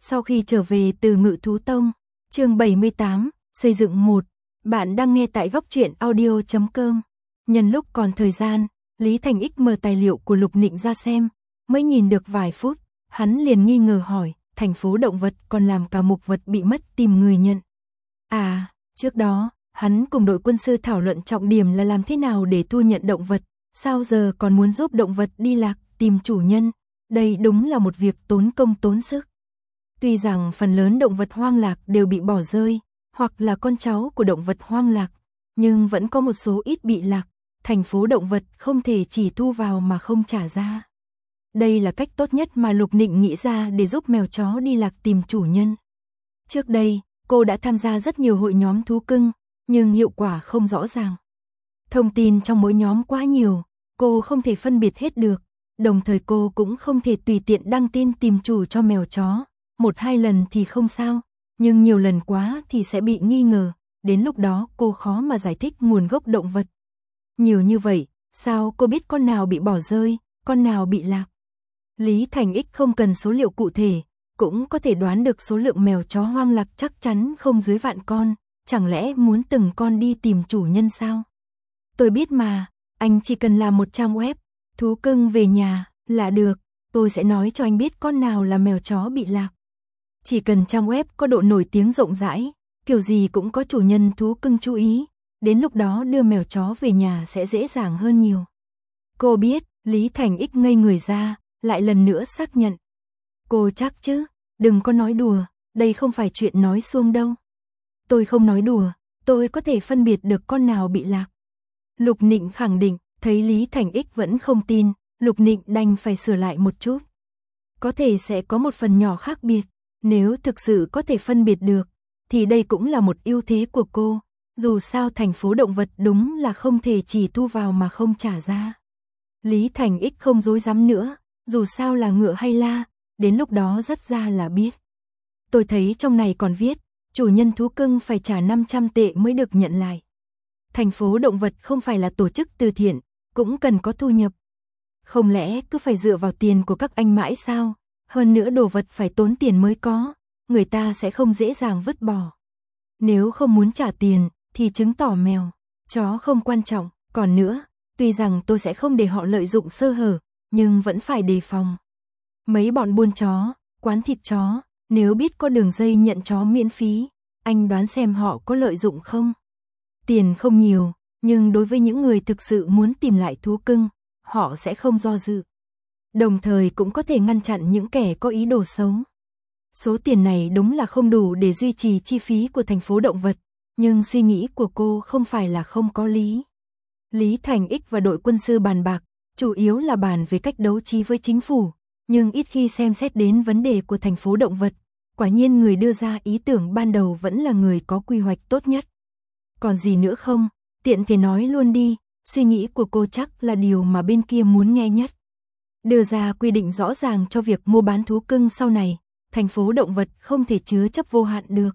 Sau khi trở về từ Ngự Thú Tông, chương 78, xây dựng 1, bạn đang nghe tại góc truyện audio.com. Nhân lúc còn thời gian, Lý Thành Ích mở tài liệu của Lục Nịnh ra xem, mới nhìn được vài phút, hắn liền nghi ngờ hỏi, thành phố động vật còn làm cả mục vật bị mất tìm người nhận. À, trước đó, hắn cùng đội quân sư thảo luận trọng điểm là làm thế nào để thu nhận động vật, sao giờ còn muốn giúp động vật đi lạc, tìm chủ nhân, đây đúng là một việc tốn công tốn sức. Tuy rằng phần lớn động vật hoang lạc đều bị bỏ rơi, hoặc là con cháu của động vật hoang lạc, nhưng vẫn có một số ít bị lạc, thành phố động vật không thể chỉ thu vào mà không trả ra. Đây là cách tốt nhất mà Lục Nịnh nghĩ ra để giúp mèo chó đi lạc tìm chủ nhân. Trước đây, cô đã tham gia rất nhiều hội nhóm thú cưng, nhưng hiệu quả không rõ ràng. Thông tin trong mỗi nhóm quá nhiều, cô không thể phân biệt hết được, đồng thời cô cũng không thể tùy tiện đăng tin tìm chủ cho mèo chó. 1-2 lần thì không sao, nhưng nhiều lần quá thì sẽ bị nghi ngờ, đến lúc đó cô khó mà giải thích nguồn gốc động vật. Nhiều như vậy, sao cô biết con nào bị bỏ rơi, con nào bị lạc? Lý Thành Ích không cần số liệu cụ thể, cũng có thể đoán được số lượng mèo chó hoang lạc chắc chắn không dưới vạn con, chẳng lẽ muốn từng con đi tìm chủ nhân sao? Tôi biết mà, anh chỉ cần làm một trang web, thú cưng về nhà, là được, tôi sẽ nói cho anh biết con nào là mèo chó bị lạc. Chỉ cần trang web có độ nổi tiếng rộng rãi, kiểu gì cũng có chủ nhân thú cưng chú ý, đến lúc đó đưa mèo chó về nhà sẽ dễ dàng hơn nhiều. Cô biết, Lý Thành Ích ngây người ra, lại lần nữa xác nhận. Cô chắc chứ, đừng có nói đùa, đây không phải chuyện nói suông đâu. Tôi không nói đùa, tôi có thể phân biệt được con nào bị lạc. Lục Nịnh khẳng định, thấy Lý Thành Ích vẫn không tin, Lục Nịnh đành phải sửa lại một chút. Có thể sẽ có một phần nhỏ khác biệt, nếu thực sự có thể phân biệt được, thì đây cũng là một ưu thế của cô, dù sao thành phố động vật đúng là không thể chỉ thu vào mà không trả ra. Lý Thành Ích không dối dám nữa, dù sao là ngựa hay la, đến lúc đó dắt ra là biết. Tôi thấy trong này còn viết, chủ nhân thú cưng phải trả 500 tệ mới được nhận lại. Thành phố động vật không phải là tổ chức từ thiện, cũng cần có thu nhập. Không lẽ cứ phải dựa vào tiền của các anh mãi sao? Hơn nữa đồ vật phải tốn tiền mới có, người ta sẽ không dễ dàng vứt bỏ. Nếu không muốn trả tiền, thì chứng tỏ mèo, chó không quan trọng. Còn nữa, tuy rằng tôi sẽ không để họ lợi dụng sơ hở, nhưng vẫn phải đề phòng. Mấy bọn buôn chó, quán thịt chó, nếu biết có đường dây nhận chó miễn phí, anh đoán xem họ có lợi dụng không? Tiền không nhiều, nhưng đối với những người thực sự muốn tìm lại thú cưng, họ sẽ không do dự. Đồng thời cũng có thể ngăn chặn những kẻ có ý đồ xấu. Số tiền này đúng là không đủ để duy trì chi phí của thành phố động vật, nhưng suy nghĩ của cô không phải là không có lý. Lý Thành Ích và đội quân sư bàn bạc, chủ yếu là bàn về cách đấu trí với chính phủ, nhưng ít khi xem xét đến vấn đề của thành phố động vật. Quả nhiên người đưa ra ý tưởng ban đầu vẫn là người có quy hoạch tốt nhất. Còn gì nữa không? Tiện thể nói luôn đi, suy nghĩ của cô chắc là điều mà bên kia muốn nghe nhất. Đưa ra quy định rõ ràng cho việc mua bán thú cưng sau này, thành phố động vật không thể chứa chấp vô hạn được.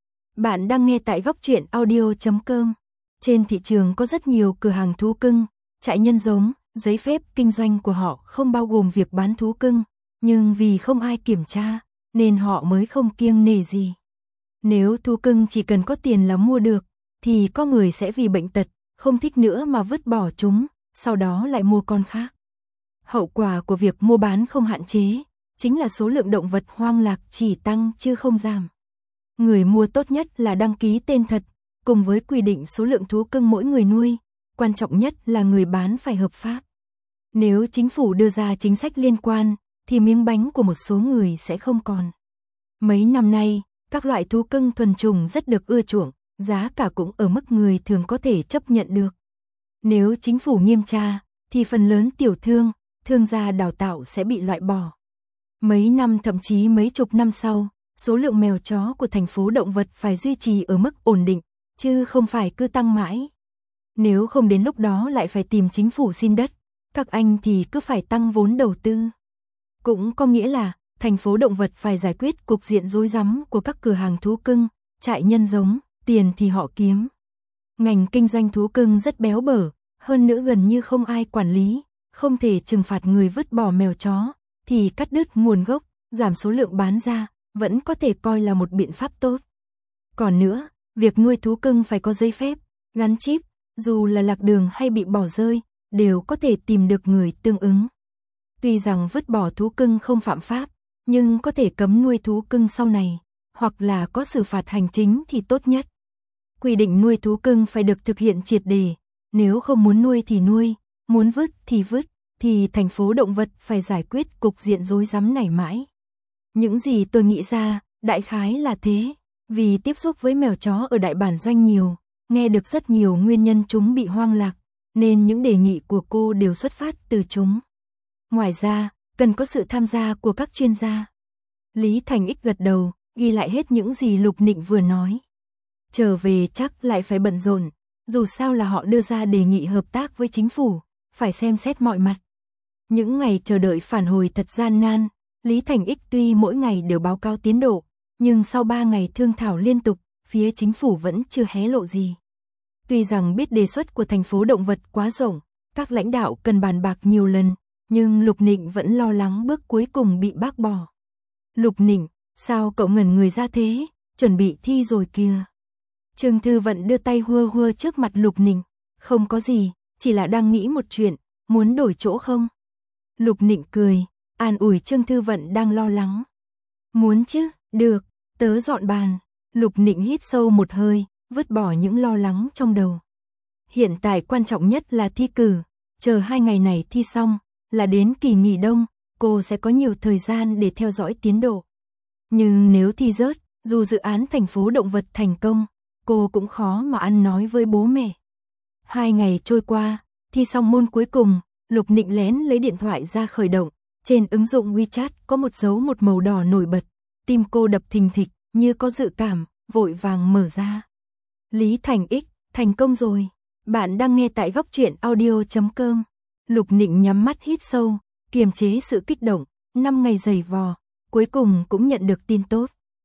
Bạn đang nghe tại góc truyện audio.com. Trên thị trường có rất nhiều cửa hàng thú cưng, trại nhân giống, giấy phép kinh doanh của họ không bao gồm việc bán thú cưng, nhưng vì không ai kiểm tra, nên họ mới không kiêng nể gì. Nếu thú cưng chỉ cần có tiền là mua được, thì có người sẽ vì bệnh tật, không thích nữa mà vứt bỏ chúng, sau đó lại mua con khác. Hậu quả của việc mua bán không hạn chế, chính là số lượng động vật hoang lạc chỉ tăng chứ không giảm. Người mua tốt nhất là đăng ký tên thật, cùng với quy định số lượng thú cưng mỗi người nuôi, quan trọng nhất là người bán phải hợp pháp. Nếu chính phủ đưa ra chính sách liên quan, thì miếng bánh của một số người sẽ không còn. Mấy năm nay, các loại thú cưng thuần chủng rất được ưa chuộng, giá cả cũng ở mức người thường có thể chấp nhận được. Nếu chính phủ nghiêm tra, thì phần lớn tiểu thương, thương gia đào tạo sẽ bị loại bỏ. Mấy năm thậm chí mấy chục năm sau, số lượng mèo chó của thành phố động vật phải duy trì ở mức ổn định, chứ không phải cứ tăng mãi. Nếu không đến lúc đó lại phải tìm chính phủ xin đất, các anh thì cứ phải tăng vốn đầu tư. Cũng có nghĩa là, thành phố động vật phải giải quyết cục diện rối rắm của các cửa hàng thú cưng, trại nhân giống, tiền thì họ kiếm. Ngành kinh doanh thú cưng rất béo bở, hơn nữa gần như không ai quản lý, không thể trừng phạt người vứt bỏ mèo chó, thì cắt đứt nguồn gốc, giảm số lượng bán ra, vẫn có thể coi là một biện pháp tốt. Còn nữa, việc nuôi thú cưng phải có giấy phép, gắn chip, dù là lạc đường hay bị bỏ rơi, đều có thể tìm được người tương ứng. Tuy rằng vứt bỏ thú cưng không phạm pháp, nhưng có thể cấm nuôi thú cưng sau này, hoặc là có xử phạt hành chính thì tốt nhất. Quy định nuôi thú cưng phải được thực hiện triệt để, nếu không muốn nuôi thì nuôi, muốn vứt, thì thành phố động vật phải giải quyết cục diện rối rắm này mãi. Những gì tôi nghĩ ra, đại khái là thế, vì tiếp xúc với mèo chó ở đại bản doanh nhiều, nghe được rất nhiều nguyên nhân chúng bị hoang lạc, nên những đề nghị của cô đều xuất phát từ chúng. Ngoài ra, cần có sự tham gia của các chuyên gia. Lý Thành Ích gật đầu, ghi lại hết những gì Lục Nịnh vừa nói. Trở về chắc lại phải bận rộn, dù sao là họ đưa ra đề nghị hợp tác với chính phủ, phải xem xét mọi mặt. Những ngày chờ đợi phản hồi thật gian nan, Lý Thành Ích tuy mỗi ngày đều báo cáo tiến độ, nhưng sau 3 ngày thương thảo liên tục, phía chính phủ vẫn chưa hé lộ gì. Tuy rằng biết đề xuất của thành phố động vật quá rộng, các lãnh đạo cần bàn bạc nhiều lần, nhưng Lục Nịnh vẫn lo lắng bước cuối cùng bị bác bỏ. Lục Nịnh, sao cậu ngẩn người ra thế, chuẩn bị thi rồi kìa. Trương Thư Vận đưa tay hua hua trước mặt Lục Nịnh, không có gì, chỉ là đang nghĩ một chuyện, muốn đổi chỗ không? Lục Nịnh cười, an ủi Trương Thư Vận đang lo lắng. Muốn chứ, được, tớ dọn bàn. Lục Nịnh hít sâu một hơi, vứt bỏ những lo lắng trong đầu. Hiện tại quan trọng nhất là thi cử, chờ 2 ngày này thi xong, là đến kỳ nghỉ đông, cô sẽ có nhiều thời gian để theo dõi tiến độ. Nhưng nếu thi rớt, dù dự án thành phố động vật thành công, cô cũng khó mà ăn nói với bố mẹ. 2 ngày trôi qua, thi xong môn cuối cùng, Lục Nịnh lén lấy điện thoại ra khởi động, trên ứng dụng WeChat có một dấu một màu đỏ nổi bật, tim cô đập thình thịch, như có dự cảm, vội vàng mở ra. Lý Thành Ích, thành công rồi. Bạn đang nghe tại góc truyện audio.com. Lục Nịnh nhắm mắt hít sâu, kiềm chế sự kích động, 5 ngày giày vò, cuối cùng cũng nhận được tin tốt.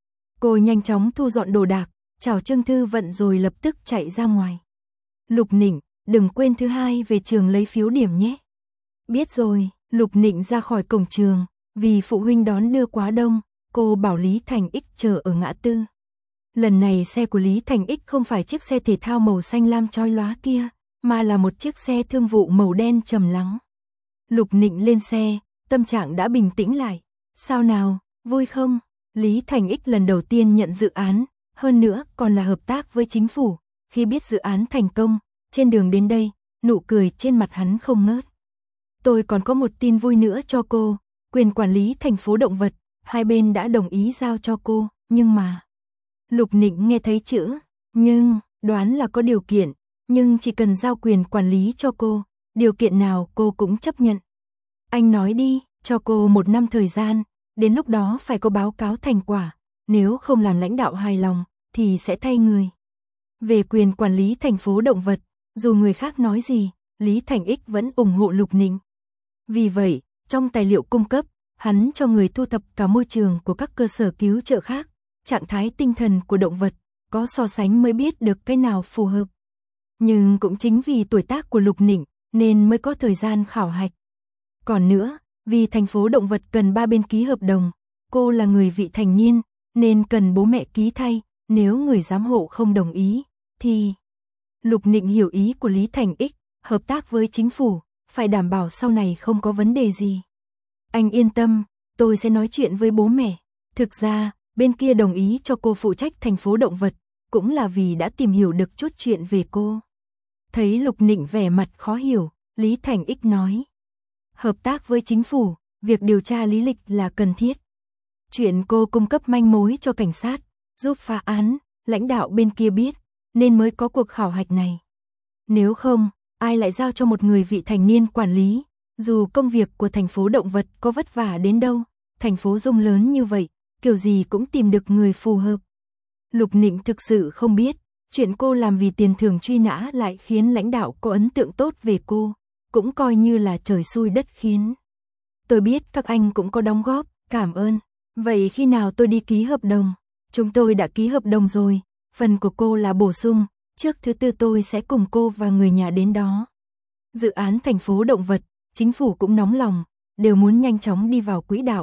Cô nhanh chóng thu dọn đồ đạc, chào Trương Thư Vận rồi lập tức chạy ra ngoài. Lục Nịnh, đừng quên thứ 2 về trường lấy phiếu điểm nhé. Biết rồi, Lục Nịnh ra khỏi cổng trường, vì phụ huynh đón đưa quá đông, cô bảo Lý Thành Ích chờ ở ngã tư. Lần này xe của Lý Thành Ích không phải chiếc xe thể thao màu xanh lam chói lóa kia, mà là một chiếc xe thương vụ màu đen trầm lắng. Lục Nịnh lên xe, tâm trạng đã bình tĩnh lại. Sao nào, vui không? Lý Thành Ích lần đầu tiên nhận dự án, hơn nữa còn là hợp tác với chính phủ. Khi biết dự án thành công, trên đường đến đây, nụ cười trên mặt hắn không ngớt. Tôi còn có một tin vui nữa cho cô, quyền quản lý thành phố động vật, hai bên đã đồng ý giao cho cô, nhưng mà... Lục Nịnh nghe thấy chữ, nhưng, đoán là có điều kiện, nhưng chỉ cần giao quyền quản lý cho cô, điều kiện nào cô cũng chấp nhận. Anh nói đi, cho cô 1 năm thời gian, đến lúc đó phải có báo cáo thành quả, nếu không làm lãnh đạo hài lòng, thì sẽ thay người. Về quyền quản lý thành phố động vật, dù người khác nói gì, Lý Thành Ích vẫn ủng hộ Lục Nịnh. Vì vậy, trong tài liệu cung cấp, hắn cho người thu thập cả môi trường của các cơ sở cứu trợ khác, trạng thái tinh thần của động vật, có so sánh mới biết được cái nào phù hợp. Nhưng cũng chính vì tuổi tác của Lục Nịnh, nên mới có thời gian khảo hạch. Còn nữa, vì thành phố động vật cần 3 bên ký hợp đồng, cô là người vị thành niên, nên cần bố mẹ ký thay, nếu người giám hộ không đồng ý, thì... Lục Nịnh hiểu ý của Lý Thành Ích, hợp tác với chính phủ, phải đảm bảo sau này không có vấn đề gì. Anh yên tâm, tôi sẽ nói chuyện với bố mẹ. Thực ra, bên kia đồng ý cho cô phụ trách thành phố động vật, cũng là vì đã tìm hiểu được chút chuyện về cô. Thấy Lục Nịnh vẻ mặt khó hiểu, Lý Thành Ích nói. Hợp tác với chính phủ, việc điều tra lý lịch là cần thiết. Chuyện cô cung cấp manh mối cho cảnh sát, giúp phá án, lãnh đạo bên kia biết, nên mới có cuộc khảo hạch này. Nếu không, ai lại giao cho một người vị thành niên quản lý, dù công việc của thành phố động vật có vất vả đến đâu, thành phố Dung lớn như vậy, kiểu gì cũng tìm được người phù hợp. Lục Nịnh thực sự không biết, chuyện cô làm vì tiền thưởng truy nã lại khiến lãnh đạo có ấn tượng tốt về cô, cũng coi như là trời xui đất khiến. Tôi biết các anh cũng có đóng góp, cảm ơn. Vậy khi nào tôi đi ký hợp đồng? Chúng tôi đã ký hợp đồng rồi, phần của cô là bổ sung, trước thứ Tư tôi sẽ cùng cô và người nhà đến đó. Dự án thành phố động vật, chính phủ cũng nóng lòng, đều muốn nhanh chóng đi vào quỹ đạo,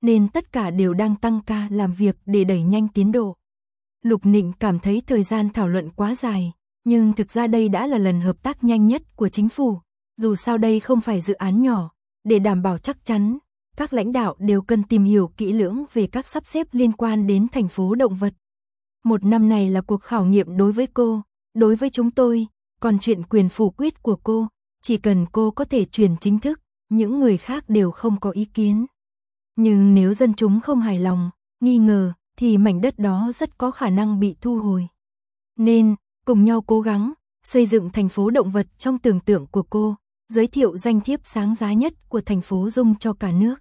nên tất cả đều đang tăng ca làm việc để đẩy nhanh tiến độ. Lục Nịnh cảm thấy thời gian thảo luận quá dài, nhưng thực ra đây đã là lần hợp tác nhanh nhất của chính phủ. Dù sao đây không phải dự án nhỏ, để đảm bảo chắc chắn, các lãnh đạo đều cần tìm hiểu kỹ lưỡng về các sắp xếp liên quan đến thành phố động vật. Một năm này là cuộc khảo nghiệm đối với cô, đối với chúng tôi, còn chuyện quyền phủ quyết của cô, chỉ cần cô có thể truyền chính thức, những người khác đều không có ý kiến. Nhưng nếu dân chúng không hài lòng, nghi ngờ, thì mảnh đất đó rất có khả năng bị thu hồi. Nên, cùng nhau cố gắng, xây dựng thành phố động vật trong tưởng tượng của cô, giới thiệu danh thiếp sáng giá nhất của thành phố Dung cho cả nước.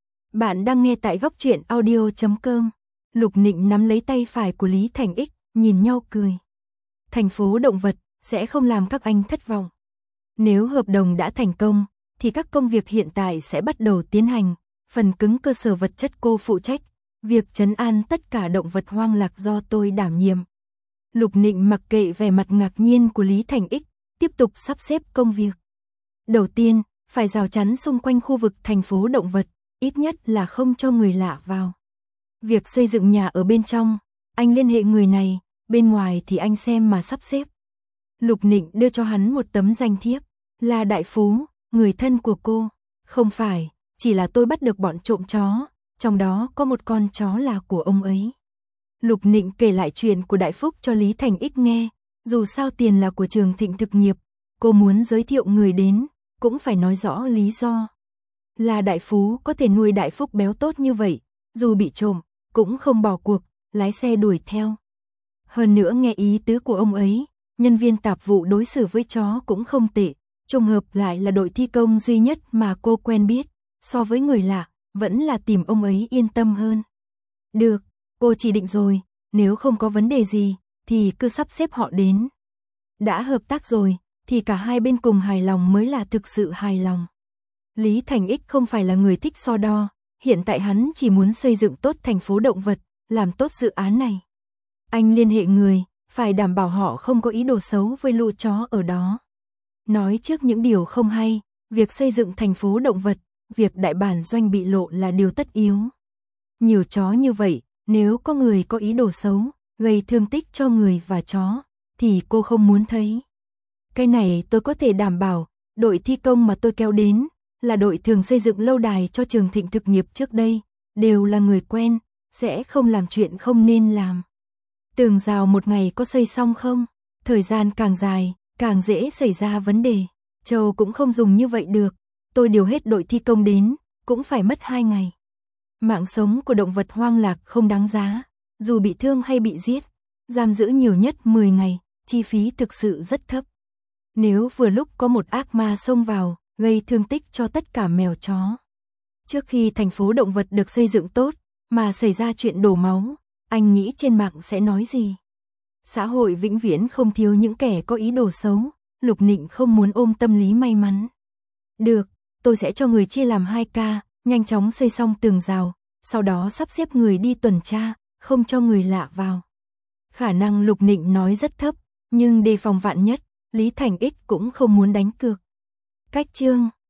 Bạn đang nghe tại góc truyện audio.com. Lục Nịnh nắm lấy tay phải của Lý Thành Ích, nhìn nhau cười. Thành phố động vật sẽ không làm các anh thất vọng. Nếu hợp đồng đã thành công, thì các công việc hiện tại sẽ bắt đầu tiến hành. Phần cứng cơ sở vật chất cô phụ trách, việc trấn an tất cả động vật hoang lạc do tôi đảm nhiệm. Lục Nịnh mặc kệ vẻ mặt ngạc nhiên của Lý Thành Ích, tiếp tục sắp xếp công việc. Đầu tiên, phải rào chắn xung quanh khu vực thành phố động vật, ít nhất là không cho người lạ vào. Việc xây dựng nhà ở bên trong, anh liên hệ người này, bên ngoài thì anh xem mà sắp xếp. Lục Nịnh đưa cho hắn một tấm danh thiếp, là đại phú, người thân của cô. Không phải, chỉ là tôi bắt được bọn trộm chó, trong đó có một con chó là của ông ấy. Lục Nịnh kể lại chuyện của Đại Phúc cho Lý Thành Ích nghe, dù sao tiền là của Trường Thịnh Thực Nghiệp, cô muốn giới thiệu người đến, cũng phải nói rõ lý do. Là đại phú có thể nuôi Đại Phúc béo tốt như vậy, dù bị trộm, cũng không bỏ cuộc, lái xe đuổi theo. Hơn nữa nghe ý tứ của ông ấy, nhân viên tạp vụ đối xử với chó cũng không tệ, trùng hợp lại là đội thi công duy nhất mà cô quen biết, so với người lạ, vẫn là tìm ông ấy yên tâm hơn. Được, cô chỉ định rồi, nếu không có vấn đề gì, thì cứ sắp xếp họ đến. Đã hợp tác rồi, thì cả hai bên cùng hài lòng mới là thực sự hài lòng. Lý Thành Ích không phải là người thích so đo, hiện tại hắn chỉ muốn xây dựng tốt thành phố động vật, làm tốt dự án này. Anh liên hệ người, phải đảm bảo họ không có ý đồ xấu với lũ chó ở đó. Nói trước những điều không hay, việc xây dựng thành phố động vật, việc đại bản doanh bị lộ là điều tất yếu. Nhiều chó như vậy, nếu có người có ý đồ xấu, gây thương tích cho người và chó, thì cô không muốn thấy. Cái này tôi có thể đảm bảo, đội thi công mà tôi kéo đến, là đội thường xây dựng lâu đài cho Trường Thịnh Thực Nghiệp trước đây, đều là người quen, sẽ không làm chuyện không nên làm. Tường rào một ngày có xây xong không? Thời gian càng dài, càng dễ xảy ra vấn đề. Châu cũng không dùng như vậy được, tôi điều hết đội thi công đến, cũng phải mất 2 ngày. Mạng sống của động vật hoang lạc không đáng giá, dù bị thương hay bị giết, giam giữ nhiều nhất 10 ngày, chi phí thực sự rất thấp. Nếu vừa lúc có một ác ma xông vào, gây thương tích cho tất cả mèo chó. Trước khi thành phố động vật được xây dựng tốt, mà xảy ra chuyện đổ máu, anh nghĩ trên mạng sẽ nói gì? Xã hội vĩnh viễn không thiếu những kẻ có ý đồ xấu, Lục Nịnh không muốn ôm tâm lý may mắn. Được, tôi sẽ cho người chia làm 2 ca, nhanh chóng xây xong tường rào, sau đó sắp xếp người đi tuần tra, không cho người lạ vào. Khả năng Lục Nịnh nói rất thấp, nhưng đề phòng vạn nhất, Lý Thành Ích cũng không muốn đánh cược. Cách chương